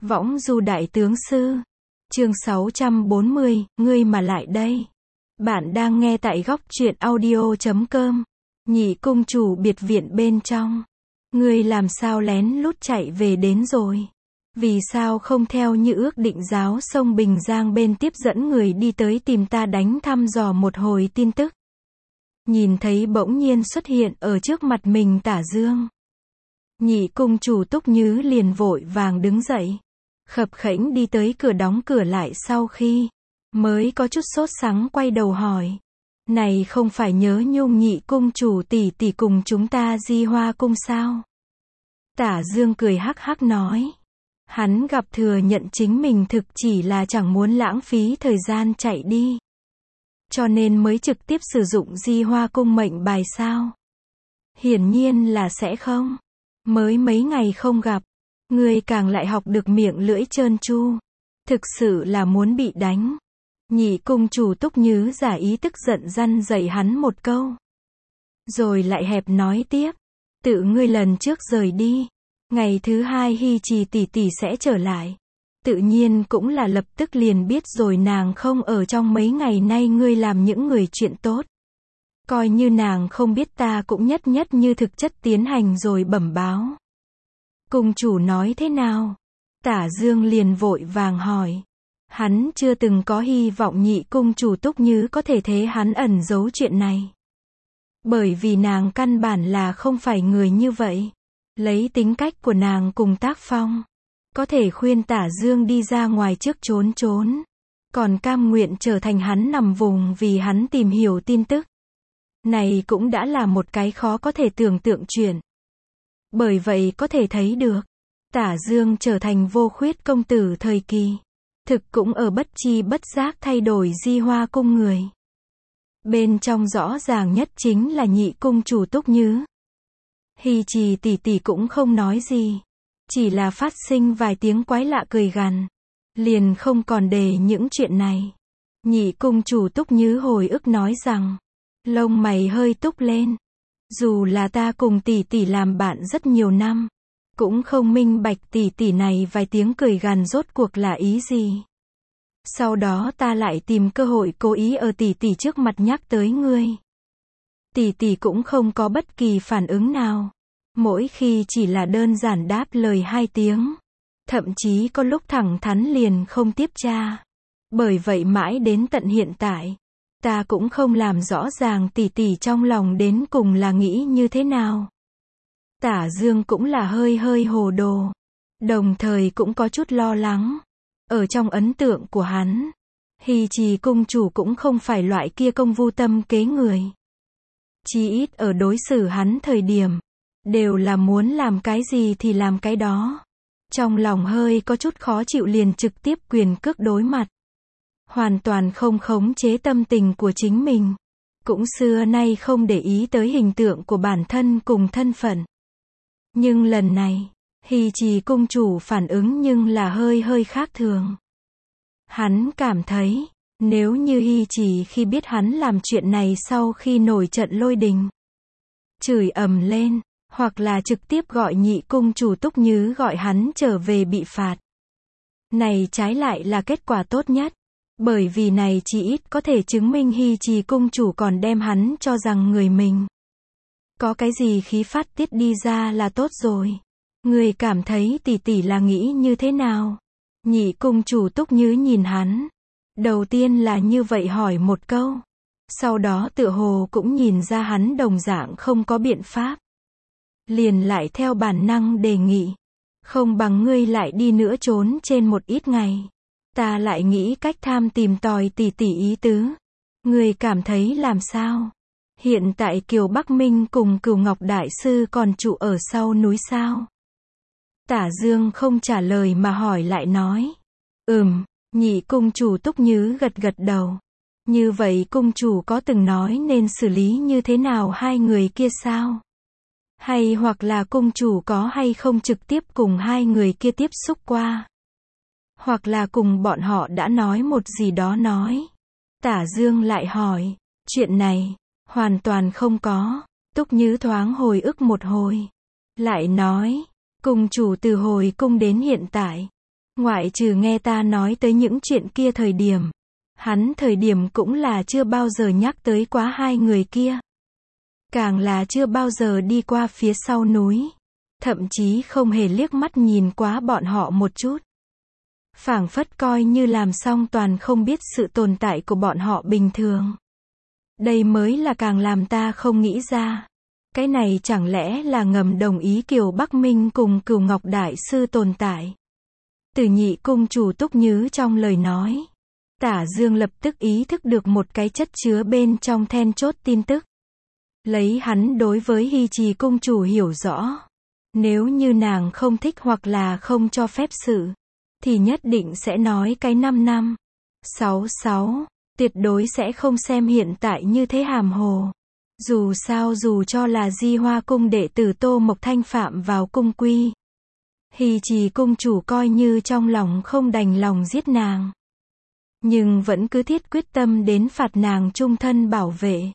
Võng du đại tướng sư. Chương 640, ngươi mà lại đây. Bạn đang nghe tại góc truyện audio.com. Nhị cung chủ biệt viện bên trong. Ngươi làm sao lén lút chạy về đến rồi? Vì sao không theo như ước định giáo sông Bình Giang bên tiếp dẫn người đi tới tìm ta đánh thăm dò một hồi tin tức? Nhìn thấy bỗng nhiên xuất hiện ở trước mặt mình Tả Dương. Nhị cung chủ Túc Nhứ liền vội vàng đứng dậy. Khập khểnh đi tới cửa đóng cửa lại sau khi mới có chút sốt sắng quay đầu hỏi. Này không phải nhớ nhung nhị cung chủ tỷ tỷ cùng chúng ta Di Hoa cung sao? Tả Dương cười hắc hắc nói. Hắn gặp thừa nhận chính mình thực chỉ là chẳng muốn lãng phí thời gian chạy đi. Cho nên mới trực tiếp sử dụng Di Hoa cung mệnh bài sao? Hiển nhiên là sẽ không. Mới mấy ngày không gặp. Ngươi càng lại học được miệng lưỡi trơn tru. Thực sự là muốn bị đánh. Nhị cung chủ Túc Nhứ giả ý tức giận răn dạy hắn một câu. Rồi lại hẹp nói tiếp. Tự ngươi lần trước rời đi. Ngày thứ hai Hi Trì tỷ tỷ sẽ trở lại. Tự nhiên cũng là lập tức liền biết rồi nàng không ở trong mấy ngày nay ngươi làm những người chuyện tốt. Coi như nàng không biết ta cũng nhất nhất như thực chất tiến hành rồi bẩm báo. Cung chủ nói thế nào? Tả Dương liền vội vàng hỏi. Hắn chưa từng có hy vọng nhị cung chủ Túc Nhứ có thể thế hắn ẩn giấu chuyện này. Bởi vì nàng căn bản là không phải người như vậy. Lấy tính cách của nàng cùng tác phong. Có thể khuyên Tả Dương đi ra ngoài trước trốn trốn. Còn cam nguyện trở thành hắn nằm vùng vì hắn tìm hiểu tin tức. Này cũng đã là một cái khó có thể tưởng tượng chuyện. Bởi vậy có thể thấy được. Tả Dương trở thành vô khuyết công tử thời kỳ. Thực cũng ở bất chi bất giác thay đổi Di Hoa cung người. Bên trong rõ ràng nhất chính là nhị cung chủ Túc Nhứ. Hi Trì tỷ tỷ cũng không nói gì. Chỉ là phát sinh vài tiếng quái lạ cười gằn. Liền không còn để những chuyện này. Nhị cung chủ Túc Nhứ hồi ức nói rằng. Lông mày hơi túc lên. Dù là ta cùng tỷ tỷ làm bạn rất nhiều năm. Cũng không minh bạch tỷ tỷ này vài tiếng cười gằn rốt cuộc là ý gì. Sau đó ta lại tìm cơ hội cố ý ở tỷ tỷ trước mặt nhắc tới ngươi. Tỷ tỷ cũng không có bất kỳ phản ứng nào. Mỗi khi chỉ là đơn giản đáp lời 2 tiếng. Thậm chí có lúc thẳng thắn liền không tiếp tra. Bởi vậy mãi đến tận hiện tại. Ta cũng không làm rõ ràng tỷ tỷ trong lòng đến cùng là nghĩ như thế nào. Tả Dương cũng là hơi hồ đồ. Đồng thời cũng có chút lo lắng. Ở trong ấn tượng của hắn. Hi Trì cung chủ cũng không phải loại kia công vu tâm kế người. Chí ít ở đối xử hắn thời điểm. Đều là muốn làm cái gì thì làm cái đó. Trong lòng hơi có chút khó chịu liền trực tiếp quyền cước đối mặt. Hoàn toàn không khống chế tâm tình của chính mình. Cũng xưa nay không để ý tới hình tượng của bản thân cùng thân phận. Nhưng lần này, Hi Trì cung chủ phản ứng nhưng là hơi khác thường. Hắn cảm thấy, nếu như Hi Trì khi biết hắn làm chuyện này sau khi nổi trận lôi đình. Chửi ầm lên, hoặc là trực tiếp gọi nhị cung chủ Túc Nhứ gọi hắn trở về bị phạt. Này trái lại là kết quả tốt nhất. Bởi vì này chỉ ít có thể chứng minh Hi Trì cung chủ còn đem hắn cho rằng người mình. Có cái gì khí phát tiết đi ra là tốt rồi. Người cảm thấy tỷ tỷ là nghĩ như thế nào? Nhị cung chủ Túc Nhứ nhìn hắn. Đầu tiên là như vậy hỏi một câu. Sau đó tựa hồ cũng nhìn ra hắn đồng dạng không có biện pháp. Liền lại theo bản năng đề nghị. Không bằng ngươi lại đi nữa trốn trên một ít ngày. Ta lại nghĩ cách tham tìm tòi tỷ tỷ ý tứ. Ngươi cảm thấy làm sao? Hiện tại Kiều Bắc Minh cùng Cửu Ngọc Đại Sư còn trụ ở sau núi sao? Tả Dương không trả lời mà hỏi lại nói. Nhị cung chủ Túc Nhứ gật đầu. Như vậy cung chủ có từng nói nên xử lý như thế nào hai người kia sao? Hay hoặc là cung chủ có hay không trực tiếp cùng hai người kia tiếp xúc qua? Hoặc là cùng bọn họ đã nói một gì đó nói. Tả Dương lại hỏi. Chuyện này, hoàn toàn không có. Túc Nhứ thoáng hồi ức một hồi. Lại nói, cung chủ từ hồi cung đến hiện tại. Ngoại trừ nghe ta nói tới những chuyện kia thời điểm. Hắn thời điểm cũng là chưa bao giờ nhắc tới quá hai người kia. Càng là chưa bao giờ đi qua phía sau núi. Thậm chí không hề liếc mắt nhìn quá bọn họ một chút. Phảng phất coi như làm xong toàn không biết sự tồn tại của bọn họ bình thường. Đây mới là càng làm ta không nghĩ ra. Cái này chẳng lẽ là ngầm đồng ý Kiều Bắc Minh cùng Cửu Ngọc Đại Sư tồn tại. Từ Nhị cung chủ Túc Nhứ trong lời nói. Tả Dương lập tức ý thức được một cái chất chứa bên trong then chốt tin tức. Lấy hắn đối với Hy Trì cung chủ hiểu rõ. Nếu như nàng không thích hoặc là không cho phép sự, thì nhất định sẽ nói cái 5 năm. 66, tuyệt đối sẽ không xem hiện tại như thế hàm hồ. Dù sao dù cho là Di Hoa cung đệ tử Tô Mộc Thanh phạm vào cung quy. Hy Trì cung chủ coi như trong lòng không đành lòng giết nàng. Nhưng vẫn cứ thiết quyết tâm đến phạt nàng chung thân bảo vệ.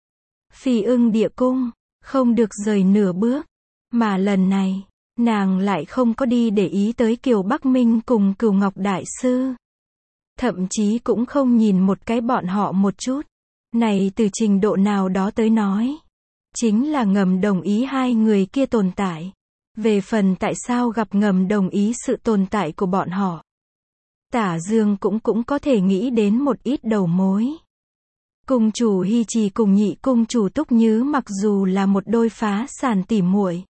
Phi Ưng Địa cung, không được rời nửa bước. Mà lần này, nàng lại không có đi để ý tới Kiều Bắc Minh cùng Cửu Ngọc Đại Sư. Thậm chí cũng không nhìn một cái bọn họ một chút. Này từ trình độ nào đó tới nói. Chính là ngầm đồng ý hai người kia tồn tại. Về phần tại sao gặp ngầm đồng ý sự tồn tại của bọn họ. Tả Dương cũng có thể nghĩ đến một ít đầu mối. Cung chủ Hy Trì cùng Nhị cung chủ Túc Nhứ mặc dù là một đôi phá sản tỉ muội.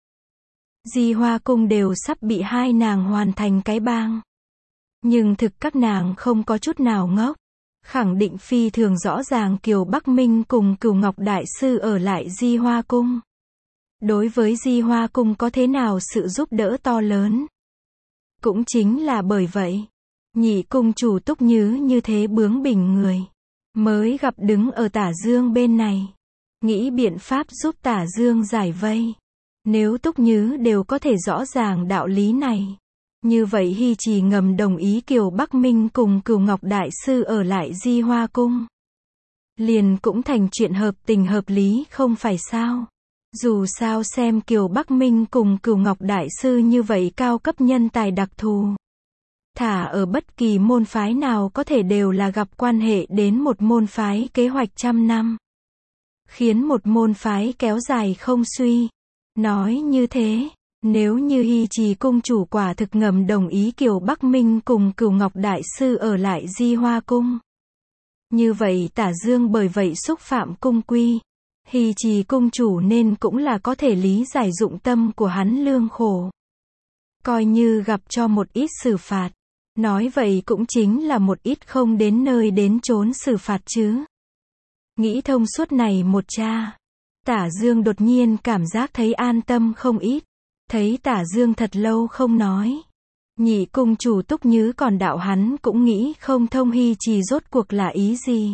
Di Hoa cung đều sắp bị hai nàng hoàn thành cái bang. Nhưng thực các nàng không có chút nào ngốc. Khẳng định phi thường rõ ràng Kiều Bắc Minh cùng Cửu Ngọc Đại Sư ở lại Di Hoa cung. Đối với Di Hoa cung có thế nào sự giúp đỡ to lớn. Cũng chính là bởi vậy. Nhị cung chủ Túc Nhứ như thế bướng bỉnh người. Mới gặp đứng ở Tả Dương bên này. Nghĩ biện pháp giúp Tả Dương giải vây. Nếu Túc Nhứ đều có thể rõ ràng đạo lý này. Như vậy Hy Trì ngầm đồng ý Kiều Bắc Minh cùng Cửu Ngọc Đại Sư ở lại Di Hoa cung. Liền cũng thành chuyện hợp tình hợp lý không phải sao. Dù sao xem Kiều Bắc Minh cùng Cửu Ngọc Đại Sư như vậy cao cấp nhân tài đặc thù. Thả ở bất kỳ môn phái nào có thể đều là gặp quan hệ đến một môn phái kế hoạch trăm năm. Khiến một môn phái kéo dài không suy. Nói như thế, nếu như Hy Trì cung chủ quả thực ngầm đồng ý Kiều Bắc Minh cùng Cửu Ngọc Đại Sư ở lại Di Hoa cung. Như vậy Tả Dương bởi vậy xúc phạm cung quy. Hy Trì cung chủ nên cũng là có thể lý giải dụng tâm của hắn lương khổ. Coi như gặp cho một ít xử phạt. Nói vậy cũng chính là một ít không đến nơi đến chốn xử phạt chứ. Nghĩ thông suốt này một cha. Tả Dương đột nhiên cảm giác thấy an tâm không ít. Thấy Tả Dương thật lâu không nói. Nhị cung chủ Túc Nhứ còn đạo hắn cũng nghĩ không thông Hy Trì rốt cuộc là ý gì.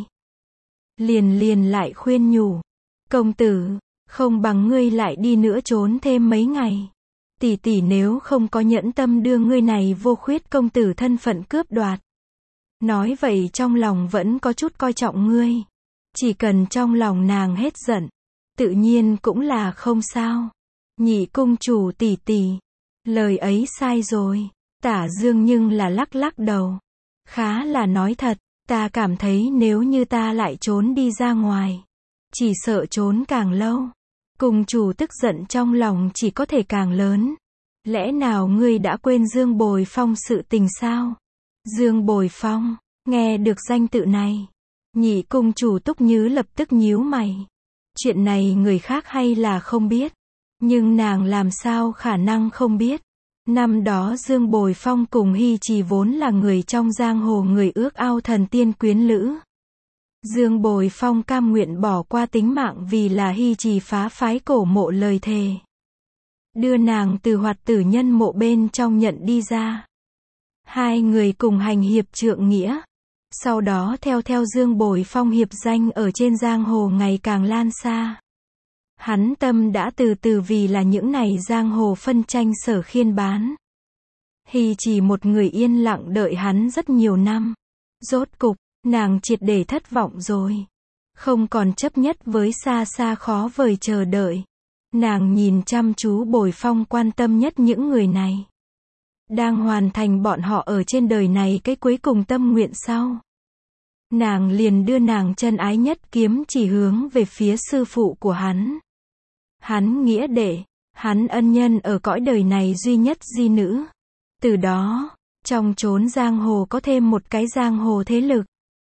Liền lại khuyên nhủ. Công tử, không bằng ngươi lại đi nữa trốn thêm mấy ngày. Tỷ tỷ nếu không có nhẫn tâm đưa ngươi này vô khuyết công tử thân phận cướp đoạt. Nói vậy trong lòng vẫn có chút coi trọng ngươi. Chỉ cần trong lòng nàng hết giận. Tự nhiên cũng là không sao. Nhị cung chủ tỷ tỷ. Lời ấy sai rồi. Tả Dương nhưng là lắc đầu. Khá là nói thật. Ta cảm thấy nếu như ta lại trốn đi ra ngoài. Chỉ sợ trốn càng lâu. Cung chủ tức giận trong lòng chỉ có thể càng lớn. Lẽ nào ngươi đã quên Dương Bồi Phong sự tình sao? Dương Bồi Phong, nghe được danh tự này. Nhị cung chủ Túc Nhứ lập tức nhíu mày. Chuyện này người khác hay là không biết. Nhưng nàng làm sao khả năng không biết. Năm đó Dương Bồi Phong cùng Hy Trì vốn là người trong giang hồ người ước ao thần tiên quyến lữ. Dương Bồi Phong cam nguyện bỏ qua tính mạng vì là Hy Trì phá phái cổ mộ lời thề. Đưa nàng từ Hoạt Tử Nhân mộ bên trong nhận đi ra. Hai người cùng hành hiệp trượng nghĩa. Sau đó theo Dương Bồi Phong hiệp danh ở trên giang hồ ngày càng lan xa. Hắn tâm đã từ từ vì là những này giang hồ phân tranh sở khiên bán. Hy Trì một người yên lặng đợi hắn rất nhiều năm. Rốt cục, nàng triệt để thất vọng rồi. Không còn chấp nhất với xa xa khó vời chờ đợi. Nàng nhìn chăm chú Bồi Phong quan tâm nhất những người này. đang hoàn thành bọn họ ở trên đời này cái cuối cùng tâm nguyện sau. Nàng liền đưa nàng chân ái nhất kiếm chỉ hướng về phía sư phụ của hắn. Hắn nghĩa đệ, hắn ân nhân ở cõi đời này duy nhất di nữ. Từ đó, trong chốn giang hồ có thêm một cái giang hồ thế lực.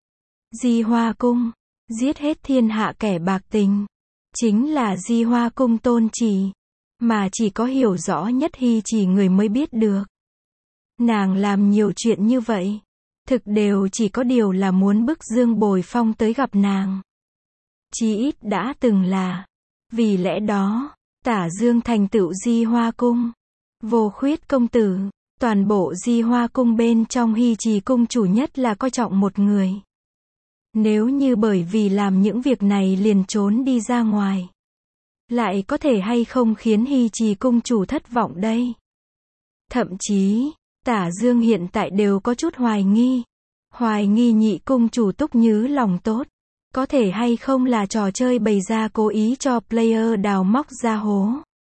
Di Hoa Cung, giết hết thiên hạ kẻ bạc tình. Chính là Di Hoa Cung Tôn Chỉ, mà chỉ có hiểu rõ nhất Hy Chỉ người mới biết được. Nàng làm nhiều chuyện như vậy, thực đều chỉ có điều là muốn bức Dương Bồi Phong tới gặp nàng. Chí ít đã từng là. Vì lẽ đó, Tả Dương thành tựu Di Hoa Cung. Vô Khuyết công tử, toàn bộ Di Hoa Cung bên trong Hy Trì cung chủ nhất là coi trọng một người. Nếu như bởi vì làm những việc này liền trốn đi ra ngoài, lại có thể hay không khiến Hy Trì cung chủ thất vọng đây? Thậm chí, Tả Dương hiện tại đều có chút hoài nghi nhị cung chủ Túc Nhứ lòng tốt, có thể hay không là trò chơi bày ra cố ý cho player đào móc ra hố.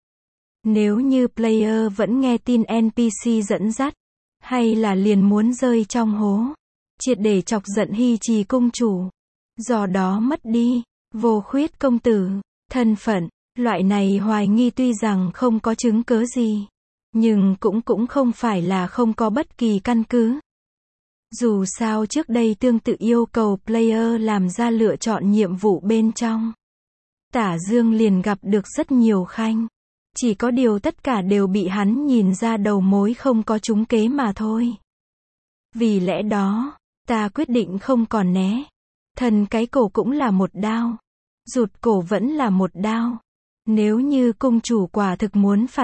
Nếu như player vẫn nghe tin NPC dẫn dắt, hay là liền muốn rơi trong hố, triệt để chọc giận Hy Trì cung chủ, do đó mất đi Vô Khuyết công tử thân phận. Loại này hoài nghi tuy rằng không có chứng cớ gì, nhưng cũng không phải là không có bất kỳ căn cứ. Dù sao trước đây tương tự yêu cầu player làm ra lựa chọn nhiệm vụ bên trong, Tả Dương liền gặp được rất nhiều khanh. Chỉ có điều tất cả đều bị hắn nhìn ra đầu mối không có trúng kế mà thôi. Vì lẽ đó, ta quyết định không còn né. Thần cái cổ cũng là một đao. Rụt cổ vẫn là một đao. Nếu như cung chủ quả thực muốn phạt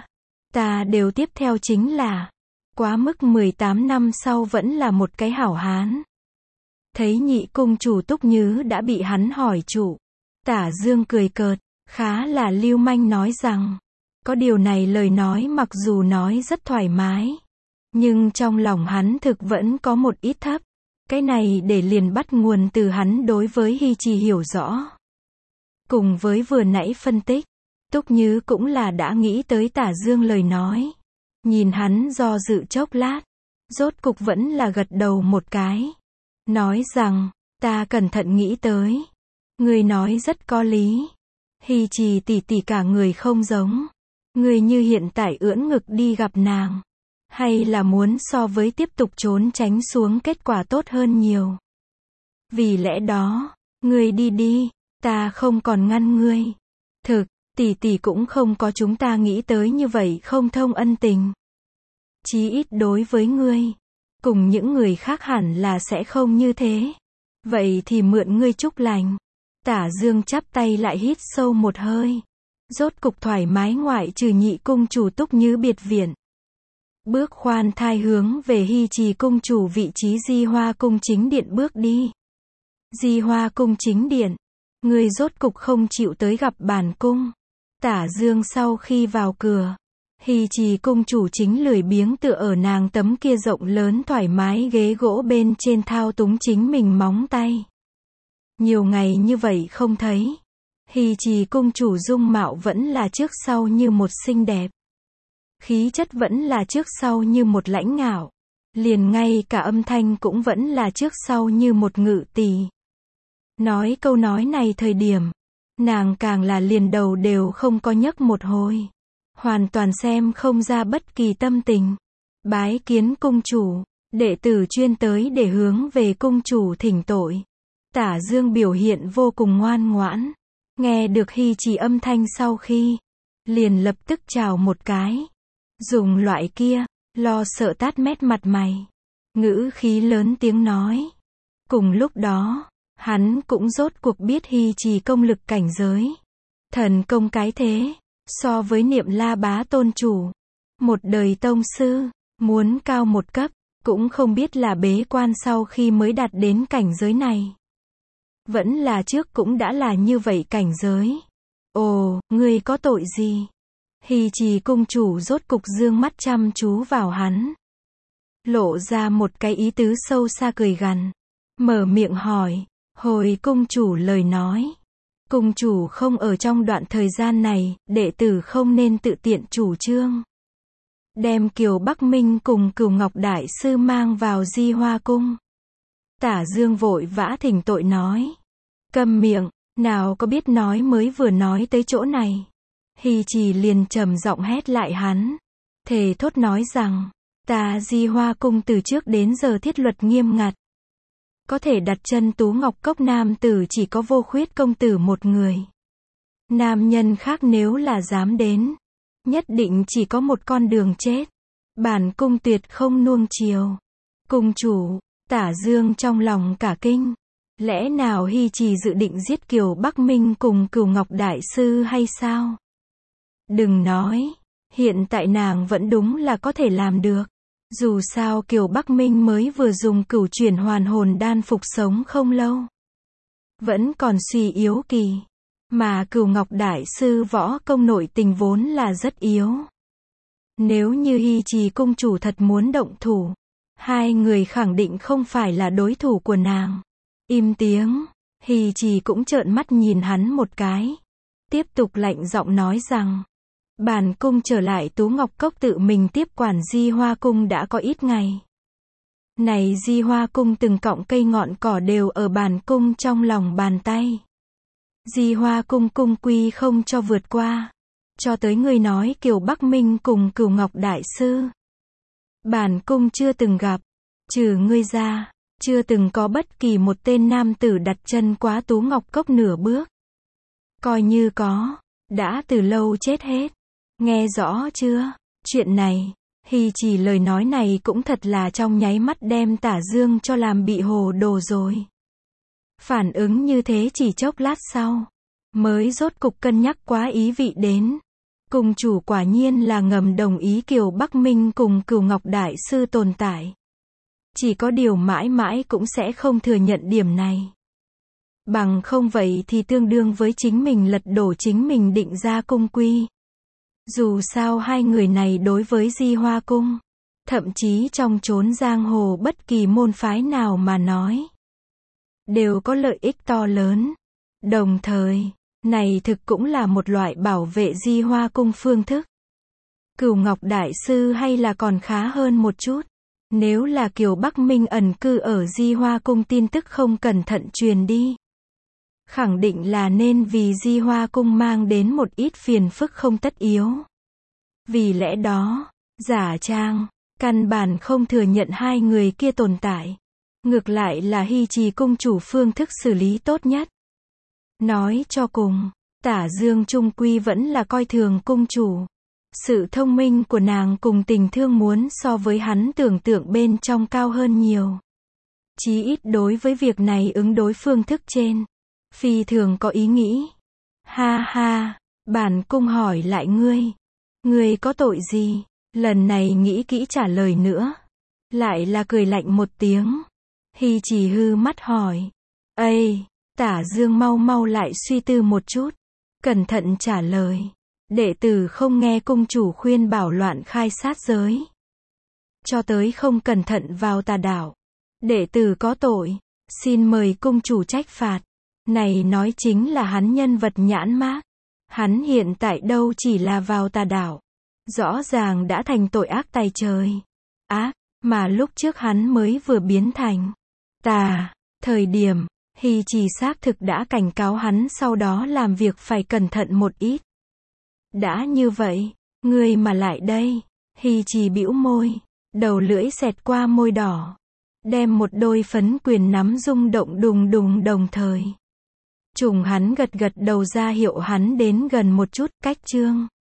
ta đều tiếp theo chính là quá mức 18 năm sau vẫn là một cái hảo hán. Thấy nhị cung chủ Túc Nhứ đã bị hắn hỏi trụ, Tả Dương cười cợt, khá là lưu manh nói rằng, có điều này lời nói mặc dù nói rất thoải mái, nhưng trong lòng hắn thực vẫn có một ít thấp. Cái này để liền bắt nguồn từ hắn đối với Hy Trì hiểu rõ. Cùng với vừa nãy phân tích, Túc Nhứ cũng là đã nghĩ tới Tả Dương lời nói. Nhìn hắn do dự chốc lát, rốt cục vẫn là gật đầu một cái. Nói rằng, ta cẩn thận nghĩ tới. Người nói rất có lý. Hy Trì tỷ tỷ cả người không giống. Người như hiện tại ưỡn ngực đi gặp nàng, hay là muốn so với tiếp tục trốn tránh xuống kết quả tốt hơn nhiều. Vì lẽ đó, ngươi đi đi, ta không còn ngăn ngươi. Thực, tỷ tỷ cũng không có chúng ta nghĩ tới như vậy không thông ân tình. Chí ít đối với ngươi, cùng những người khác hẳn là sẽ không như thế. Vậy thì mượn ngươi chúc lành. Tả Dương chắp tay lại hít sâu một hơi. Rốt cục thoải mái ngoại trừ nhị cung chủ Túc Nhứ biệt viện. Bước khoan thai hướng về Hy Trì cung chủ vị trí Di Hoa cung chính điện bước đi. Di Hoa cung chính điện. Người rốt cục không chịu tới gặp bản cung. Tả Dương sau khi vào cửa, Hy Trì cung chủ chính lười biếng tựa ở nàng tấm kia rộng lớn thoải mái ghế gỗ bên trên thao túng chính mình móng tay. Nhiều ngày như vậy không thấy, Hy Trì cung chủ dung mạo vẫn là trước sau như một xinh đẹp. Khí chất vẫn là trước sau như một lãnh ngạo. Liền ngay cả âm thanh cũng vẫn là trước sau như một ngự tỷ. Nói câu nói này thời điểm, nàng càng là liền đầu đều không có nhấc một hồi. Hoàn toàn xem không ra bất kỳ tâm tình. Bái kiến cung chủ, đệ tử chuyên tới để hướng về cung chủ thỉnh tội. Tả Dương biểu hiện vô cùng ngoan ngoãn. Nghe được Hy Trì âm thanh sau khi, liền lập tức chào một cái. Dùng loại kia, lo sợ tát mét mặt mày. Ngữ khí lớn tiếng nói. Cùng lúc đó, hắn cũng rốt cuộc biết Hy Trì công lực cảnh giới. Thần công cái thế, so với Niệm La bá tôn chủ, một đời tông sư, muốn cao một cấp, cũng không biết là bế quan sau khi mới đạt đến cảnh giới này. Vẫn là trước cũng đã là như vậy cảnh giới. Ồ, ngươi có tội gì? Hy Trì cung chủ rốt cục dương mắt chăm chú vào hắn. Lộ ra một cái ý tứ sâu xa cười gằn. Mở miệng hỏi, hồi cung chủ lời nói. Cung chủ không ở trong đoạn thời gian này, đệ tử không nên tự tiện chủ trương. đem Kiều Bắc Minh cùng Cửu Ngọc Đại Sư mang vào Di Hoa Cung. Tả Dương vội vã thỉnh tội nói. Câm miệng, nào có biết nói, mới vừa nói tới chỗ này. Hy Trì liền trầm giọng hét lại hắn. Thề thốt nói rằng, ta Di Hoa Cung từ trước đến giờ thiết luật nghiêm ngặt. Có thể đặt chân Tú Ngọc Cốc nam tử chỉ có Vô Khuyết công tử một người. Nam nhân khác nếu là dám đến, nhất định chỉ có một con đường chết. Bản cung tuyệt không nuông chiều. Cung chủ, Tả Dương trong lòng cả kinh. Lẽ nào Hy Trì dự định giết Kiều Bắc Minh cùng Cửu Ngọc Đại Sư hay sao? Đừng nói, hiện tại nàng vẫn đúng là có thể làm được. Dù sao Kiều Bắc Minh mới vừa dùng Cửu Chuyển Hoàn Hồn Đan phục sống không lâu. Vẫn còn suy yếu kỳ. Mà Cửu Ngọc Đại Sư võ công nội tình vốn là rất yếu. Nếu như Hy Trì cung chủ thật muốn động thủ, hai người khẳng định không phải là đối thủ của nàng. Im tiếng, Hy Trì cũng trợn mắt nhìn hắn một cái. Tiếp tục lạnh giọng nói rằng, bản cung trở lại Tú Ngọc Cốc tự mình tiếp quản Di Hoa Cung đã có ít ngày. Này Di Hoa Cung từng cọng cây ngọn cỏ đều ở bản cung trong lòng bàn tay. Di Hoa Cung cung quy không cho vượt qua. Cho tới ngươi nói Kiều Bắc Minh cùng Cửu Ngọc Đại Sư. Bản cung chưa từng gặp. Trừ ngươi ra, chưa từng có bất kỳ một tên nam tử đặt chân quá Tú Ngọc Cốc nửa bước. Coi như có, đã từ lâu chết hết. Nghe rõ chưa? Chuyện này, Hy Trì lời nói này cũng thật là trong nháy mắt đem Tả Dương cho làm bị hồ đồ rồi. Phản ứng như thế chỉ chốc lát sau, mới rốt cục cân nhắc quá ý vị đến. Cung chủ quả nhiên là ngầm đồng ý Kiều Bắc Minh cùng Cửu Ngọc Đại Sư tồn tại. Chỉ có điều mãi mãi cũng sẽ không thừa nhận điểm này. Bằng không vậy thì tương đương với chính mình lật đổ chính mình định ra cung quy. Dù sao hai người này đối với Di Hoa Cung, thậm chí trong chốn giang hồ bất kỳ môn phái nào mà nói, đều có lợi ích to lớn. Đồng thời, này thực cũng là một loại bảo vệ Di Hoa Cung phương thức. Cửu Ngọc Đại Sư hay là còn khá hơn một chút. Nếu là Kiều Bắc Minh ẩn cư ở Di Hoa Cung tin tức không cẩn thận truyền đi, khẳng định là nên vì Di Hoa Cung mang đến một ít phiền phức không tất yếu. Vì lẽ đó, giả trang, căn bản không thừa nhận hai người kia tồn tại. Ngược lại là Hy Trì cung chủ phương thức xử lý tốt nhất. Nói cho cùng, Tả Dương trung quy vẫn là coi thường cung chủ. Sự thông minh của nàng cùng tình thương muốn so với hắn tưởng tượng bên trong cao hơn nhiều. Chí ít đối với việc này ứng đối phương thức trên, phi thường có ý nghĩ. Ha ha, bản cung hỏi lại ngươi. Ngươi có tội gì? Lần này nghĩ kỹ trả lời nữa. Lại là cười lạnh một tiếng. Hy Trì hư mắt hỏi. Ây, Tả Dương mau mau lại suy tư một chút. Cẩn thận trả lời. Đệ tử không nghe cung chủ khuyên bảo loạn khai sát giới. Cho tới không cẩn thận vào tà đạo. Đệ tử có tội. Xin mời cung chủ trách phạt. Này nói chính là hắn nhân vật nhãn mác. Hắn hiện tại đâu chỉ là vào tà đạo. Rõ ràng đã thành tội ác tày trời. Ác, mà lúc trước hắn mới vừa biến thành tà. Thời điểm, Hy Trì xác thực đã cảnh cáo hắn sau đó làm việc phải cẩn thận một ít. Đã như vậy, ngươi mà lại đây. Hy Trì bĩu môi, đầu lưỡi xẹt qua môi đỏ. Đem một đôi phấn quyền nắm rung động đùng đùng đồng thời. Trùng hắn gật gật đầu ra hiệu hắn đến gần một chút, cách chương.